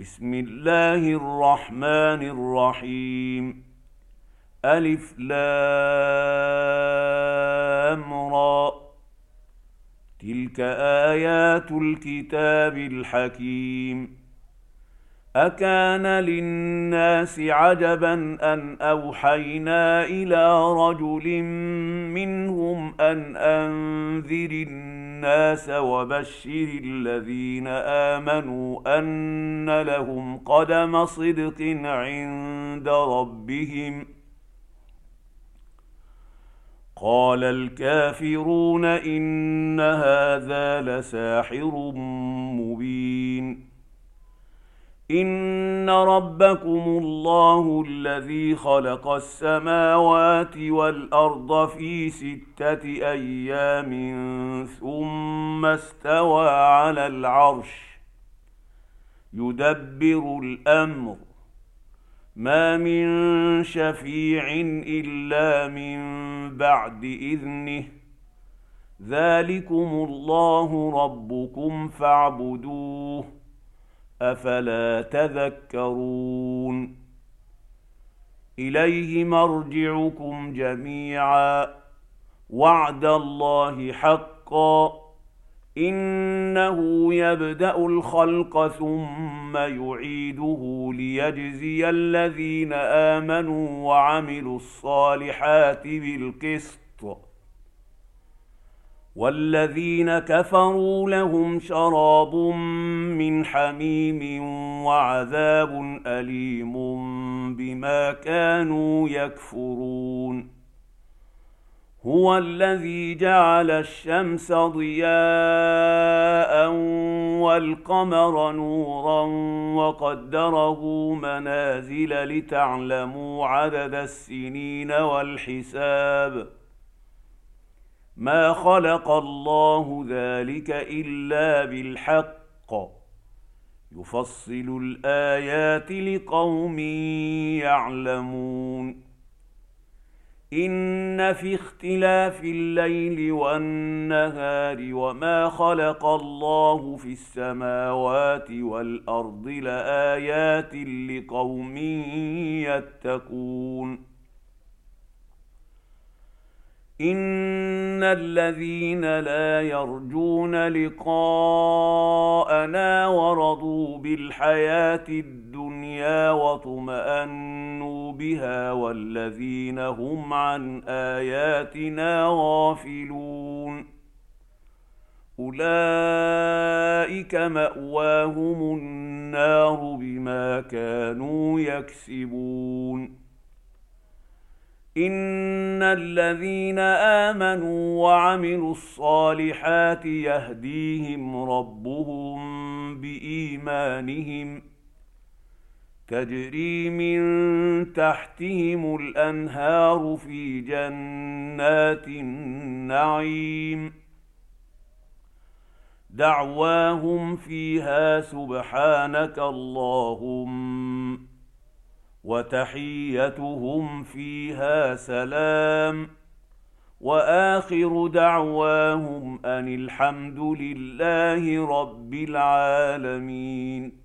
بسم الله الرحمن الرحيم. ألف لام را، تلك آيات الكتاب الحكيم. أكان للناس عجبا أن أوحينا إلى رجل منهم أن أنذر الناس وبشر الذين آمنوا أن لهم قدم صدق عند ربهم. قال الكافرون إن هذا لساحر مبين. إن ربكم الله الذي خلق السماوات والأرض في 6 أيام ثم استوى على العرش يدبر الأمر، ما من شفيع إلا من بعد إذنه، ذلكم الله ربكم فاعبدوه، أفلا تذكرون. إليه مرجعكم جميعا، وعد الله حقا، إنه يبدأ الخلق ثم يعيده ليجزي الذين آمنوا وعملوا الصالحات بالقسط، والذين كفروا لهم شراب من حميم وعذاب أليم بما كانوا يكفرون. هو الذي جعل الشمس ضياء والقمر نورا وقدره منازل لتعلموا عدد السنين والحساب، ما خلق الله ذلك إلا بالحق، يفصل الآيات لقوم يعلمون. إن في اختلاف الليل والنهار وما خلق الله في السماوات والأرض لآيات لقوم يتقون. إن الذين لا يرجون لقاءنا ورضوا بالحياة الدنيا واطمأنوا بها والذين هم عن آياتنا غافلون، أولئك مأواهم النار بما كانوا يكسبون. إن الذين آمنوا وعملوا الصالحات يهديهم ربهم بإيمانهم، تجري من تحتهم الأنهار في جنات النعيم، دعواهم فيها سبحانك اللهم، وتحيتهم فيها سلام، وآخر دعواهم أن الحمد لله رب العالمين.